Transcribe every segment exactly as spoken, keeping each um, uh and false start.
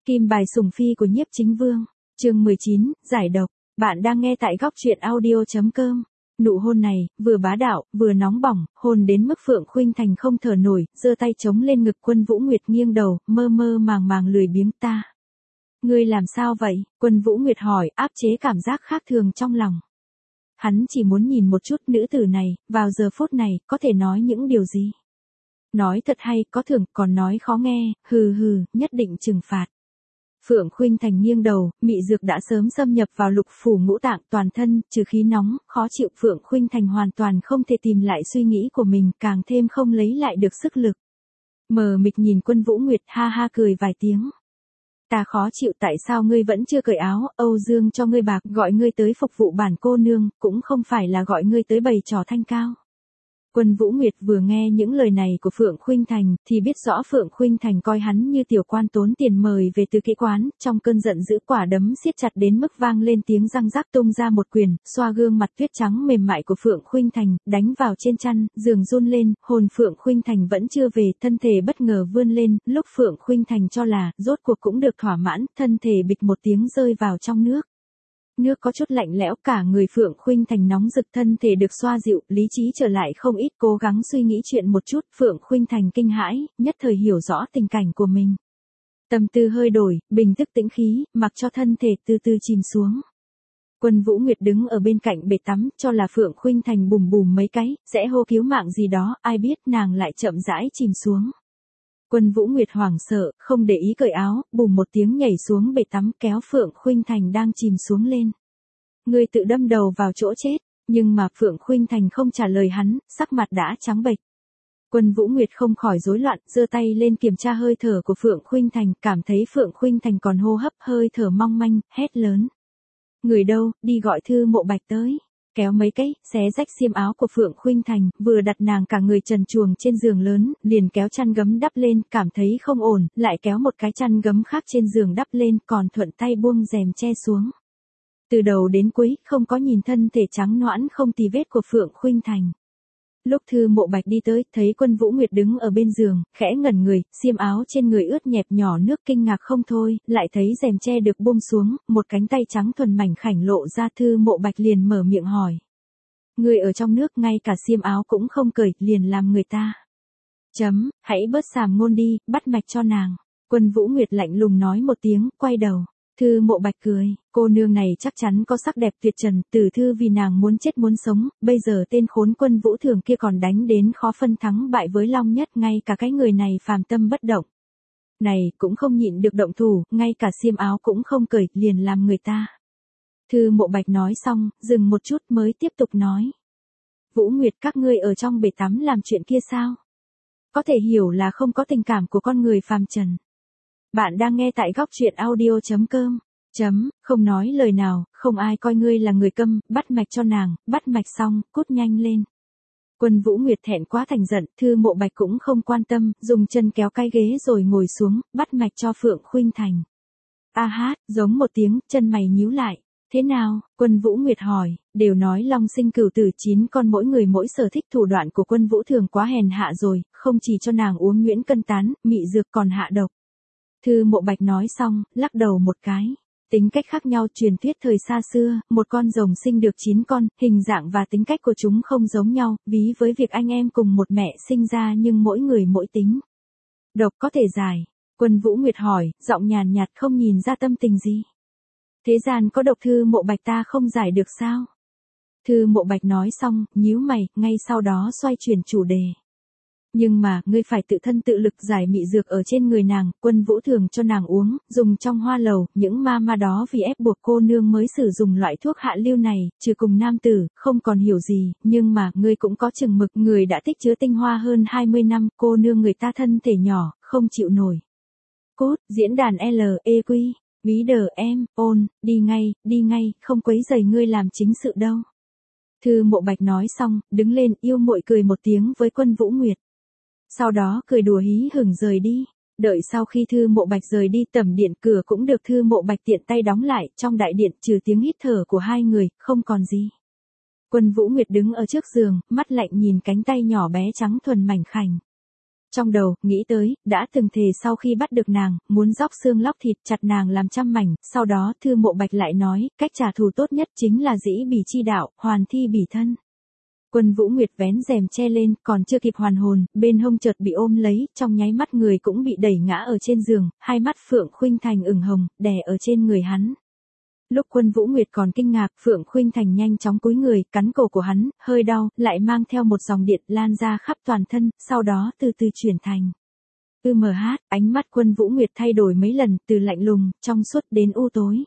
Kim bài sủng phi của nhiếp chính vương, chương mười chín, giải độc. Bạn đang nghe tại góc truyện audio chấm com. Nụ hôn này, vừa bá đạo, vừa nóng bỏng, hôn đến mức Phượng Khuynh Thành không thở nổi, giơ tay chống lên ngực Quân Vũ Nguyệt nghiêng đầu, mơ mơ màng màng lười biếng ta. Ngươi làm sao vậy? Quân Vũ Nguyệt hỏi, áp chế cảm giác khác thường trong lòng. Hắn chỉ muốn nhìn một chút nữ tử này, vào giờ phút này, có thể nói những điều gì? Nói thật hay, có thưởng, còn nói khó nghe, hừ hừ, nhất định trừng phạt. Phượng Khuynh Thành nghiêng đầu, mị dược đã sớm xâm nhập vào lục phủ ngũ tạng toàn thân, trừ khí nóng, khó chịu. Phượng Khuynh Thành hoàn toàn không thể tìm lại suy nghĩ của mình, càng thêm không lấy lại được sức lực. Mờ mịt nhìn Quân Vũ Nguyệt, ha ha cười vài tiếng. Ta khó chịu, tại sao ngươi vẫn chưa cởi áo? Âu Dương cho ngươi bạc, gọi ngươi tới phục vụ bản cô nương, cũng không phải là gọi ngươi tới bày trò thanh cao. Quân Vũ Nguyệt vừa nghe những lời này của Phượng Khuynh Thành, thì biết rõ Phượng Khuynh Thành coi hắn như tiểu quan tốn tiền mời về từ kỹ quán, trong cơn giận dữ quả đấm siết chặt đến mức vang lên tiếng răng rắc, tung ra một quyền, xoa gương mặt tuyết trắng mềm mại của Phượng Khuynh Thành, đánh vào trên chăn, giường run lên, hồn Phượng Khuynh Thành vẫn chưa về, thân thể bất ngờ vươn lên, lúc Phượng Khuynh Thành cho là, rốt cuộc cũng được thỏa mãn, thân thể bịch một tiếng rơi vào trong nước. Nước có chút lạnh lẽo, cả người Phượng Khuynh Thành nóng rực, thân thể được xoa dịu, lý trí trở lại không ít, cố gắng suy nghĩ chuyện một chút. Phượng Khuynh Thành kinh hãi, nhất thời hiểu rõ tình cảnh của mình. Tâm tư hơi đổi, bình tức tĩnh khí, mặc cho thân thể từ từ chìm xuống. Quân Vũ Nguyệt đứng ở bên cạnh bể tắm, cho là Phượng Khuynh Thành bùm bùm mấy cái, sẽ hô cứu mạng gì đó, ai biết nàng lại chậm rãi chìm xuống. Quân Vũ Nguyệt hoảng sợ, không để ý cởi áo, bùm một tiếng nhảy xuống bể tắm, kéo Phượng Khuynh Thành đang chìm xuống lên. Ngươi tự đâm đầu vào chỗ chết, nhưng mà Phượng Khuynh Thành không trả lời hắn, sắc mặt đã trắng bệch. Quân Vũ Nguyệt không khỏi rối loạn, giơ tay lên kiểm tra hơi thở của Phượng Khuynh Thành, cảm thấy Phượng Khuynh Thành còn hô hấp, hơi thở mong manh, hét lớn. Người đâu, đi gọi Thư Mộ Bạch tới. Kéo mấy cái, xé rách xiêm áo của Phượng Khuynh Thành, vừa đặt nàng cả người trần truồng trên giường lớn, liền kéo chăn gấm đắp lên, cảm thấy không ổn, lại kéo một cái chăn gấm khác trên giường đắp lên, còn thuận tay buông rèm che xuống. Từ đầu đến cuối, không có nhìn thân thể trắng nõn không tì vết của Phượng Khuynh Thành. Lúc Thư Mộ Bạch đi tới, thấy Quân Vũ Nguyệt đứng ở bên giường, khẽ ngẩn người, xiêm áo trên người ướt nhẹp nhỏ nước, kinh ngạc không thôi, lại thấy rèm che được buông xuống, một cánh tay trắng thuần mảnh khảnh lộ ra. Thư Mộ Bạch liền mở miệng hỏi. Người ở trong nước ngay cả xiêm áo cũng không cởi, liền làm người ta. Chấm, hãy bớt sàm ngôn đi, bắt mạch cho nàng. Quân Vũ Nguyệt lạnh lùng nói một tiếng, quay đầu. Thư Mộ Bạch cười, cô nương này chắc chắn có sắc đẹp tuyệt trần, Tử Thư vì nàng muốn chết muốn sống, bây giờ tên khốn Quân Vũ Thường kia còn đánh đến khó phân thắng bại với Long Nhất, ngay cả cái người này phàm tâm bất động. Này, cũng không nhịn được động thủ, ngay cả xiêm áo cũng không cởi, liền làm người ta. Thư Mộ Bạch nói xong, dừng một chút mới tiếp tục nói. Vũ Nguyệt, các ngươi ở trong bể tắm làm chuyện kia sao? Có thể hiểu là không có tình cảm của con người phàm trần. Bạn đang nghe tại góc truyện audio chấm com. Chấm, không nói lời nào, không ai coi ngươi là người câm, bắt mạch cho nàng, bắt mạch xong, cút nhanh lên. Quân Vũ Nguyệt thẹn quá thành giận, Thư Mộ Bạch cũng không quan tâm, dùng chân kéo cái ghế rồi ngồi xuống, bắt mạch cho Phượng Khuynh Thành. A hát, giống một tiếng, chân mày nhíu lại. Thế nào? Quân Vũ Nguyệt hỏi, đều nói long sinh cửu tử chín con, mỗi người mỗi sở thích, thủ đoạn của Quân Vũ Thường quá hèn hạ rồi, không chỉ cho nàng uống nhuyễn cân tán, mị dược còn hạ độc. Thư Mộ Bạch nói xong, lắc đầu một cái. Tính cách khác nhau, truyền thuyết thời xa xưa, một con rồng sinh được chín con, hình dạng và tính cách của chúng không giống nhau, ví với việc anh em cùng một mẹ sinh ra nhưng mỗi người mỗi tính. Độc có thể giải. Quân Vũ Nguyệt hỏi, giọng nhàn nhạt không nhìn ra tâm tình gì. Thế gian có độc Thư Mộ Bạch ta không giải được sao? Thư Mộ Bạch nói xong, nhíu mày, ngay sau đó xoay chuyển chủ đề. Nhưng mà, ngươi phải tự thân tự lực giải mị dược ở trên người nàng, Quân Vũ Thường cho nàng uống, dùng trong hoa lầu, những ma ma đó vì ép buộc cô nương mới sử dụng loại thuốc hạ lưu này, trừ cùng nam tử, không còn hiểu gì, nhưng mà, ngươi cũng có chừng mực, người đã tích chứa tinh hoa hơn hai mươi năm, cô nương người ta thân thể nhỏ, không chịu nổi. Cốt, diễn đàn L E Q, bí đờ em, ôn, đi ngay, đi ngay, không quấy rầy ngươi làm chính sự đâu. Thư Mộ Bạch nói xong, đứng lên, yêu muội cười một tiếng với Quân Vũ Nguyệt. Sau đó cười đùa hí hửng rời đi. Đợi sau khi Thư Mộ Bạch rời đi, tầm điện cửa cũng được Thư Mộ Bạch tiện tay đóng lại, trong đại điện trừ tiếng hít thở của hai người, không còn gì. Quân Vũ Nguyệt đứng ở trước giường, mắt lạnh nhìn cánh tay nhỏ bé trắng thuần mảnh khảnh. Trong đầu, nghĩ tới, đã từng thề sau khi bắt được nàng, muốn róc xương lóc thịt chặt nàng làm trăm mảnh, sau đó Thư Mộ Bạch lại nói, cách trả thù tốt nhất chính là dĩ bỉ chi đạo, hoàn thi bỉ thân. Quân Vũ Nguyệt vén rèm che lên, còn chưa kịp hoàn hồn, bên hông chợt bị ôm lấy, trong nháy mắt người cũng bị đẩy ngã ở trên giường, hai mắt Phượng Khuynh Thành ửng hồng, đè ở trên người hắn. Lúc Quân Vũ Nguyệt còn kinh ngạc, Phượng Khuynh Thành nhanh chóng cúi người, cắn cổ của hắn, hơi đau, lại mang theo một dòng điện lan ra khắp toàn thân, sau đó từ từ chuyển thành. ư em hát, ánh mắt Quân Vũ Nguyệt thay đổi mấy lần, từ lạnh lùng, trong suốt đến u tối.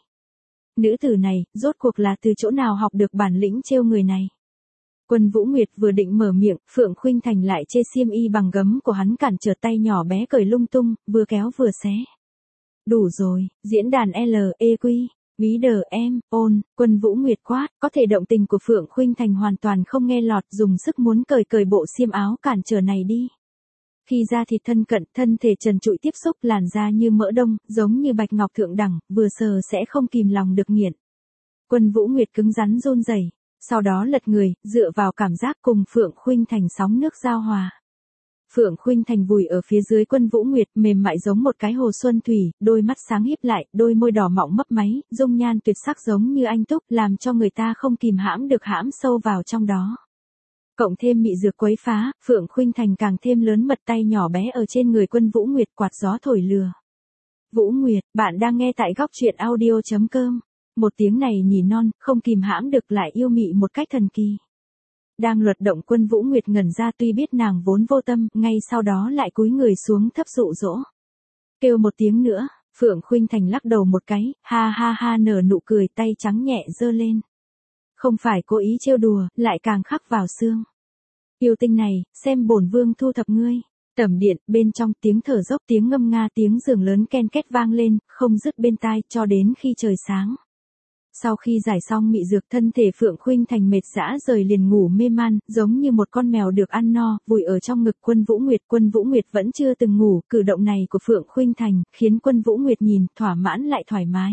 Nữ tử này, rốt cuộc là từ chỗ nào học được bản lĩnh trêu người này? Quân Vũ Nguyệt vừa định mở miệng, Phượng Khuynh Thành lại chê xiêm y bằng gấm của hắn cản trở tay nhỏ bé cởi lung tung, vừa kéo vừa xé. Đủ rồi, diễn đàn L E Q. Ví đờ em, ôn, Quân Vũ Nguyệt quát, có thể động tình của Phượng Khuynh Thành hoàn toàn không nghe lọt, dùng sức muốn cởi cởi bộ xiêm áo cản trở này đi. Khi da thịt thân cận, thân thể trần trụi tiếp xúc làn da như mỡ đông, giống như bạch ngọc thượng đẳng, vừa sờ sẽ không kìm lòng được nghiện. Quân Vũ Nguyệt cứng rắn run rẩy, sau đó lật người, dựa vào cảm giác cùng Phượng Khuynh Thành sóng nước giao hòa. Phượng Khuynh Thành vùi ở phía dưới Quân Vũ Nguyệt, mềm mại giống một cái hồ xuân thủy, đôi mắt sáng híp lại, đôi môi đỏ mọng mấp máy, dung nhan tuyệt sắc giống như anh túc, làm cho người ta không kìm hãm được hãm sâu vào trong đó. Cộng thêm mị dược quấy phá, Phượng Khuynh Thành càng thêm lớn mật, tay nhỏ bé ở trên người Quân Vũ Nguyệt quạt gió thổi lừa. Vũ Nguyệt, bạn đang nghe tại góc truyện audio chấm com. Một tiếng này nhỉ non, không kìm hãm được lại yêu mị một cách thần kỳ. Đang luật động, Quân Vũ Nguyệt ngẩn ra, tuy biết nàng vốn vô tâm, ngay sau đó lại cúi người xuống thấp dụ dỗ. Kêu một tiếng nữa, Phượng Khuynh Thành lắc đầu một cái, ha ha ha nở nụ cười, tay trắng nhẹ giơ lên. Không phải cố ý trêu đùa, lại càng khắc vào xương. Yêu tinh này, xem bổn vương thu thập ngươi. Tẩm điện, bên trong tiếng thở dốc, tiếng ngâm nga, tiếng giường lớn ken két vang lên, không dứt bên tai, cho đến khi trời sáng. Sau khi giải xong mị dược, thân thể Phượng Khuynh Thành mệt dã rời liền ngủ mê man, giống như một con mèo được ăn no, vùi ở trong ngực Quân Vũ Nguyệt. Quân Vũ Nguyệt vẫn chưa từng ngủ, cử động này của Phượng Khuynh Thành, khiến Quân Vũ Nguyệt nhìn, thỏa mãn lại thoải mái.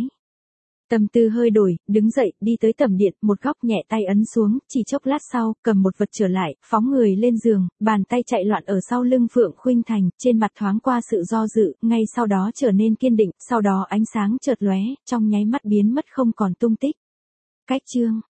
Tâm tư hơi đổi, đứng dậy, đi tới tẩm điện, một góc nhẹ tay ấn xuống, chỉ chốc lát sau, cầm một vật trở lại, phóng người lên giường, bàn tay chạy loạn ở sau lưng Phượng Khuynh Thành, trên mặt thoáng qua sự do dự, ngay sau đó trở nên kiên định, sau đó ánh sáng chợt lóe, trong nháy mắt biến mất không còn tung tích. Cách chương